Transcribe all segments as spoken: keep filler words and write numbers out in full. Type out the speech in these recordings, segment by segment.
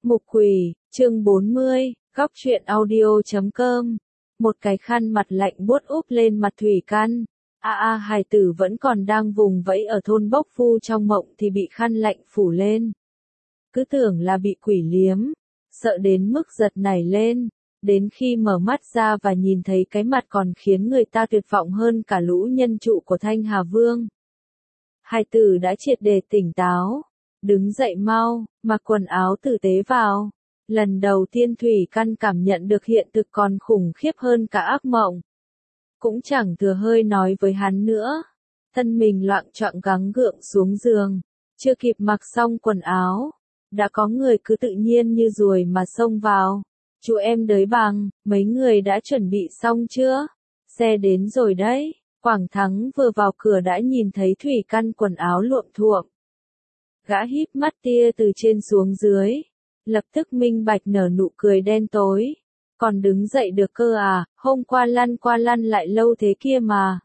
Mục Quỷ, chương bốn mươi, góc truyện audio chấm com. Một cái khăn mặt lạnh buốt úp lên mặt Thủy Căn. A a hài tử vẫn còn đang vùng vẫy ở thôn Bốc Phu trong mộng thì bị khăn lạnh phủ lên. Cứ tưởng là bị quỷ liếm, sợ đến mức giật nảy lên, đến khi mở mắt ra và nhìn thấy cái mặt còn khiến người ta tuyệt vọng hơn cả lũ nhân trụ của Thanh Hà Vương. Hài tử đã triệt để tỉnh táo. Đứng dậy mau, mặc quần áo tử tế vào. Lần đầu tiên Thủy Căn cảm nhận được hiện thực còn khủng khiếp hơn cả ác mộng. Cũng chẳng thừa hơi nói với hắn nữa. Thân mình loạng choạng gắng gượng xuống giường. Chưa kịp mặc xong quần áo. Đã có người cứ tự nhiên như ruồi mà xông vào. Chú em đới bằng, mấy người đã chuẩn bị xong chưa? Xe đến rồi đấy. Quảng Thắng vừa vào cửa đã nhìn thấy Thủy Căn quần áo luộm thuộm. Gã híp mắt tia từ trên xuống dưới. Lập tức minh bạch nở nụ cười đen tối. Còn đứng dậy được cơ à, hôm qua lăn qua lăn lại lâu thế kia mà.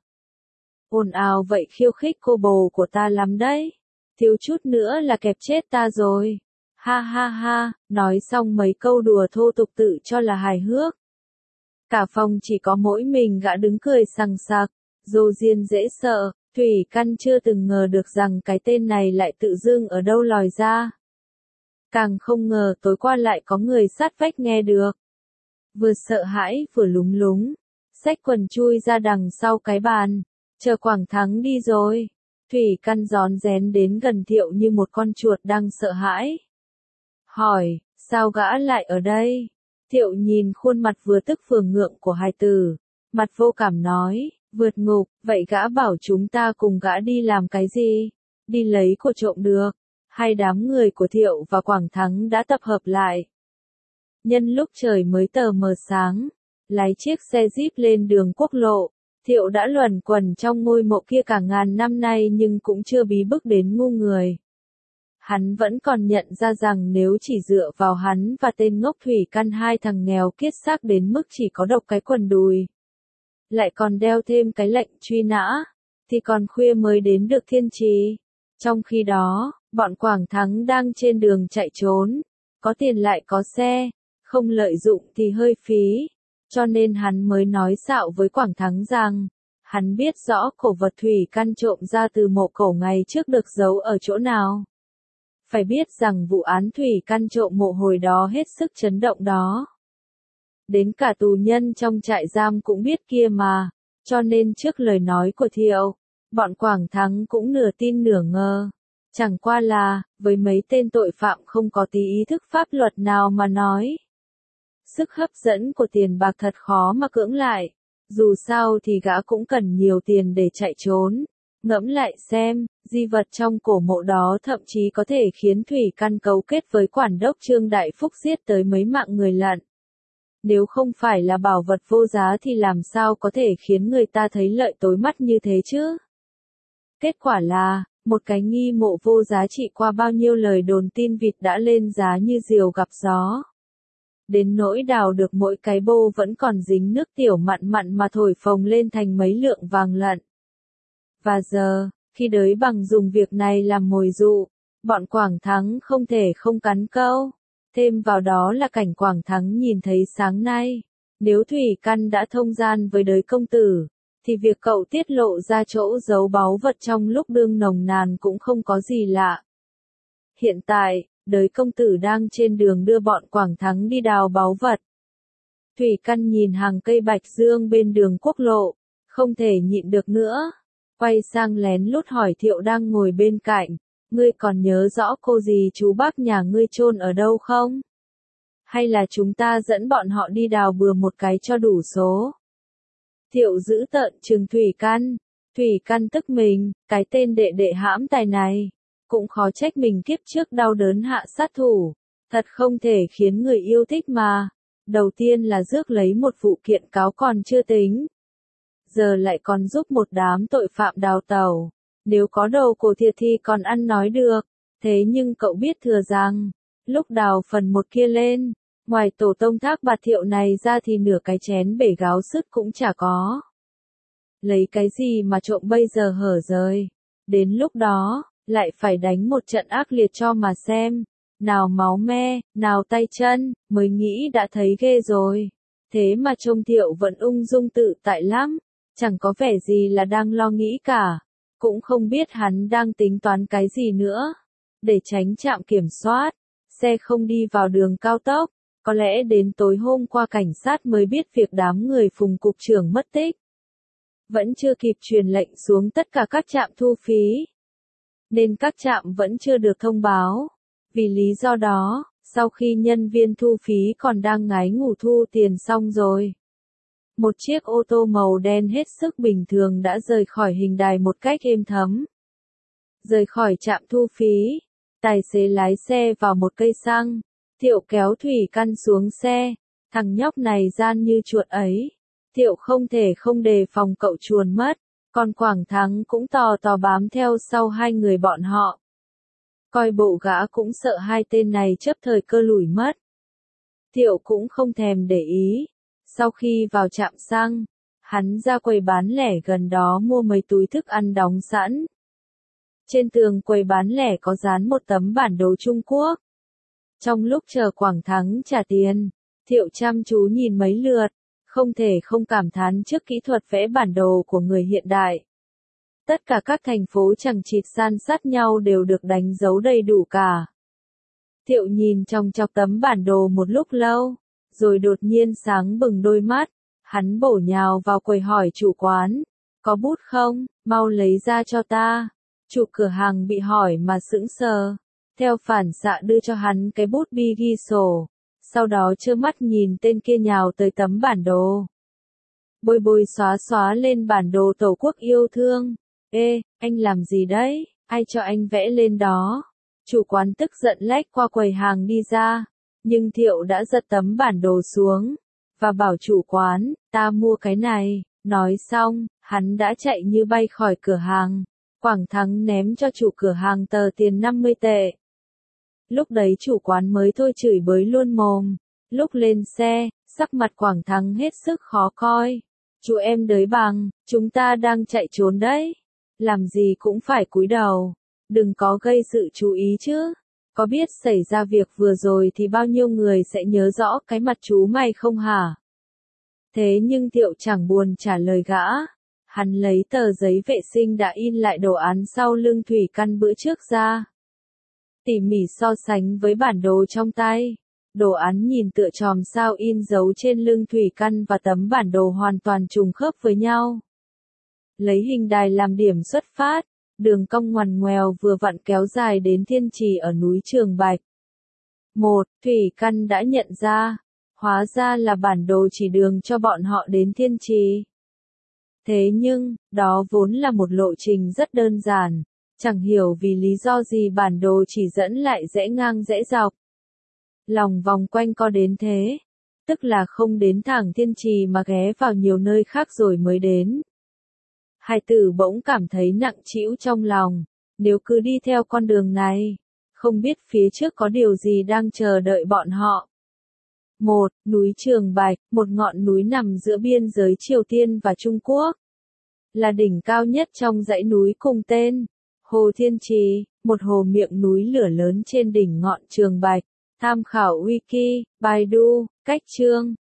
Ồn ào vậy khiêu khích cô bồ của ta lắm đấy. Thiếu chút nữa là kẹp chết ta rồi. Ha ha ha, nói xong mấy câu đùa thô tục tự cho là hài hước. Cả phòng chỉ có mỗi mình gã đứng cười sằng sặc, dô diên dễ sợ. Thủy Căn chưa từng ngờ được rằng cái tên này lại tự dưng ở đâu lòi ra. Càng không ngờ tối qua lại có người sát vách nghe được. Vừa sợ hãi vừa lúng lúng, xách quần chui ra đằng sau cái bàn, chờ Quảng Thắng đi rồi. Thủy Căn rón rén đến gần Thiệu như một con chuột đang sợ hãi. Hỏi, sao gã lại ở đây? Thiệu nhìn khuôn mặt vừa tức vừa ngượng của hài tử, mặt vô cảm nói. Vượt ngục, vậy gã bảo chúng ta cùng gã đi làm cái gì? Đi lấy của trộm được. Hai đám người của Thiệu và Quảng Thắng đã tập hợp lại. Nhân lúc trời mới tờ mờ sáng, lái chiếc xe Jeep lên đường quốc lộ. Thiệu đã luẩn quẩn trong ngôi mộ kia cả ngàn năm nay nhưng cũng chưa bí bức đến ngu người. Hắn vẫn còn nhận ra rằng nếu chỉ dựa vào hắn và tên ngốc Thủy Căn hai thằng nghèo kiết xác đến mức chỉ có độc cái quần đùi. Lại còn đeo thêm cái lệnh truy nã, thì còn khuya mới đến được Thiên Trì. Trong khi đó, bọn Quảng Thắng đang trên đường chạy trốn, có tiền lại có xe, không lợi dụng thì hơi phí, cho nên hắn mới nói xạo với Quảng Thắng rằng, hắn biết rõ cổ vật Thủy Căn trộm ra từ mộ cổ ngày trước được giấu ở chỗ nào. Phải biết rằng vụ án Thủy Căn trộm mộ hồi đó hết sức chấn động đó. Đến cả tù nhân trong trại giam cũng biết kia mà, cho nên trước lời nói của Thiệu, bọn Quảng Thắng cũng nửa tin nửa ngờ. Chẳng qua là, với mấy tên tội phạm không có tí ý thức pháp luật nào mà nói. Sức hấp dẫn của tiền bạc thật khó mà cưỡng lại, dù sao thì gã cũng cần nhiều tiền để chạy trốn. Ngẫm lại xem, di vật trong cổ mộ đó thậm chí có thể khiến Thủy Căn cấu kết với quản đốc Trương Đại Phúc giết tới mấy mạng người lận. Nếu không phải là bảo vật vô giá thì làm sao có thể khiến người ta thấy lợi tối mắt như thế chứ? Kết quả là, một cái nghi mộ vô giá trị qua bao nhiêu lời đồn tin vịt đã lên giá như diều gặp gió. Đến nỗi đào được mỗi cái bô vẫn còn dính nước tiểu mặn mặn mà thổi phồng lên thành mấy lượng vàng lận. Và giờ, khi Đới Bằng dùng việc này làm mồi dụ, bọn Quảng Thắng không thể không cắn câu. Thêm vào đó là cảnh Quảng Thắng nhìn thấy sáng nay. Nếu Thủy Căn đã thông gian với Đới công tử, thì việc cậu tiết lộ ra chỗ giấu báu vật trong lúc đương nồng nàn cũng không có gì lạ. Hiện tại, Đới công tử đang trên đường đưa bọn Quảng Thắng đi đào báu vật. Thủy Căn nhìn hàng cây bạch dương bên đường quốc lộ, không thể nhịn được nữa. Quay sang lén lút hỏi Thiệu đang ngồi bên cạnh. Ngươi còn nhớ rõ cô dì chú bác nhà ngươi chôn ở đâu không? Hay là chúng ta dẫn bọn họ đi đào bừa một cái cho đủ số? Thiệu giữ tợn trừng Thủy Căn. Thủy Căn tức mình, cái tên đệ đệ hãm tài này. Cũng khó trách mình kiếp trước đau đớn hạ sát thủ. Thật không thể khiến người yêu thích mà. Đầu tiên là rước lấy một vụ kiện cáo còn chưa tính. Giờ lại còn giúp một đám tội phạm đào tẩu. Nếu có đầu cổ thiệt thì còn ăn nói được, thế nhưng cậu biết thừa rằng, lúc đào phần một kia lên, ngoài tổ tông Thác Bạt Thiệu này ra thì nửa cái chén bể gáo sứt cũng chả có. Lấy cái gì mà trộm bây giờ hở rời, đến lúc đó, lại phải đánh một trận ác liệt cho mà xem, nào máu me, nào tay chân, mới nghĩ đã thấy ghê rồi. Thế mà trông Thiệu vẫn ung dung tự tại lắm, chẳng có vẻ gì là đang lo nghĩ cả, cũng không biết hắn đang tính toán cái gì nữa. Để tránh trạm kiểm soát, xe không đi vào đường cao tốc, có lẽ đến tối hôm qua cảnh sát mới biết việc đám người Phùng cục trưởng mất tích. Vẫn chưa kịp truyền lệnh xuống tất cả các trạm thu phí, nên các trạm vẫn chưa được thông báo. Vì lý do đó, sau khi nhân viên thu phí còn đang ngái ngủ thu tiền xong rồi, một chiếc ô tô màu đen hết sức bình thường đã rời khỏi hình đài một cách êm thấm. Rời khỏi trạm thu phí, tài xế lái xe vào một cây xăng, Thiệu kéo Thủy Căn xuống xe, thằng nhóc này gian như chuột ấy. Thiệu không thể không đề phòng cậu chuồn mất, còn Quảng Thắng cũng tò tò bám theo sau hai người bọn họ. Coi bộ gã cũng sợ hai tên này chấp thời cơ lủi mất. Thiệu cũng không thèm để ý. Sau khi vào trạm xăng, hắn ra quầy bán lẻ gần đó mua mấy túi thức ăn đóng sẵn. Trên tường quầy bán lẻ có dán một tấm bản đồ Trung Quốc. Trong lúc chờ Quảng Thắng trả tiền, Thiệu chăm chú nhìn mấy lượt, không thể không cảm thán trước kỹ thuật vẽ bản đồ của người hiện đại. Tất cả các thành phố chằng chịt san sát nhau đều được đánh dấu đầy đủ cả. Thiệu nhìn trong chọc tấm bản đồ một lúc lâu, rồi đột nhiên sáng bừng đôi mắt, hắn bổ nhào vào quầy hỏi chủ quán, có bút không, mau lấy ra cho ta. Chủ cửa hàng bị hỏi mà sững sờ, theo phản xạ đưa cho hắn cái bút bi ghi sổ, sau đó trơ mắt nhìn tên kia nhào tới tấm bản đồ. Bôi bôi xóa xóa lên bản đồ Tổ quốc yêu thương. Ê, anh làm gì đấy, ai cho anh vẽ lên đó? Chủ quán tức giận lách qua quầy hàng đi ra, nhưng Thiệu đã giật tấm bản đồ xuống, và bảo chủ quán, ta mua cái này. Nói xong, hắn đã chạy như bay khỏi cửa hàng. Quảng Thắng ném cho chủ cửa hàng tờ tiền năm mươi tệ. Lúc đấy chủ quán mới thôi chửi bới luôn mồm. Lúc lên xe, sắc mặt Quảng Thắng hết sức khó coi. Chú em đới bằng, chúng ta đang chạy trốn đấy. Làm gì cũng phải cúi đầu. Đừng có gây sự chú ý chứ. Có biết xảy ra việc vừa rồi thì bao nhiêu người sẽ nhớ rõ cái mặt chú mày không hả? Thế nhưng Thiệu chẳng buồn trả lời gã. Hắn lấy tờ giấy vệ sinh đã in lại đồ án sau lưng Thủy Căn bữa trước ra. Tỉ mỉ so sánh với bản đồ trong tay. Đồ án nhìn tựa chòm sao in dấu trên lưng Thủy Căn và tấm bản đồ hoàn toàn trùng khớp với nhau. Lấy hình đài làm điểm xuất phát, đường cong ngoằn ngoèo vừa vặn kéo dài đến Thiên Trì ở núi Trường Bạch. Một, Thủy Căn đã nhận ra, hóa ra là bản đồ chỉ đường cho bọn họ đến Thiên Trì. Thế nhưng, đó vốn là một lộ trình rất đơn giản, chẳng hiểu vì lý do gì bản đồ chỉ dẫn lại rẽ ngang rẽ dọc. Lòng vòng quanh co đến thế, tức là không đến thẳng Thiên Trì mà ghé vào nhiều nơi khác rồi mới đến. Hải tử bỗng cảm thấy nặng trĩu trong lòng, nếu cứ đi theo con đường này, không biết phía trước có điều gì đang chờ đợi bọn họ. Một, núi Trường Bạch, một ngọn núi nằm giữa biên giới Triều Tiên và Trung Quốc. Là đỉnh cao nhất trong dãy núi cùng tên. Hồ Thiên Trì, một hồ miệng núi lửa lớn trên đỉnh ngọn Trường Bạch. Tham khảo Wiki, Baidu, Cách Chương.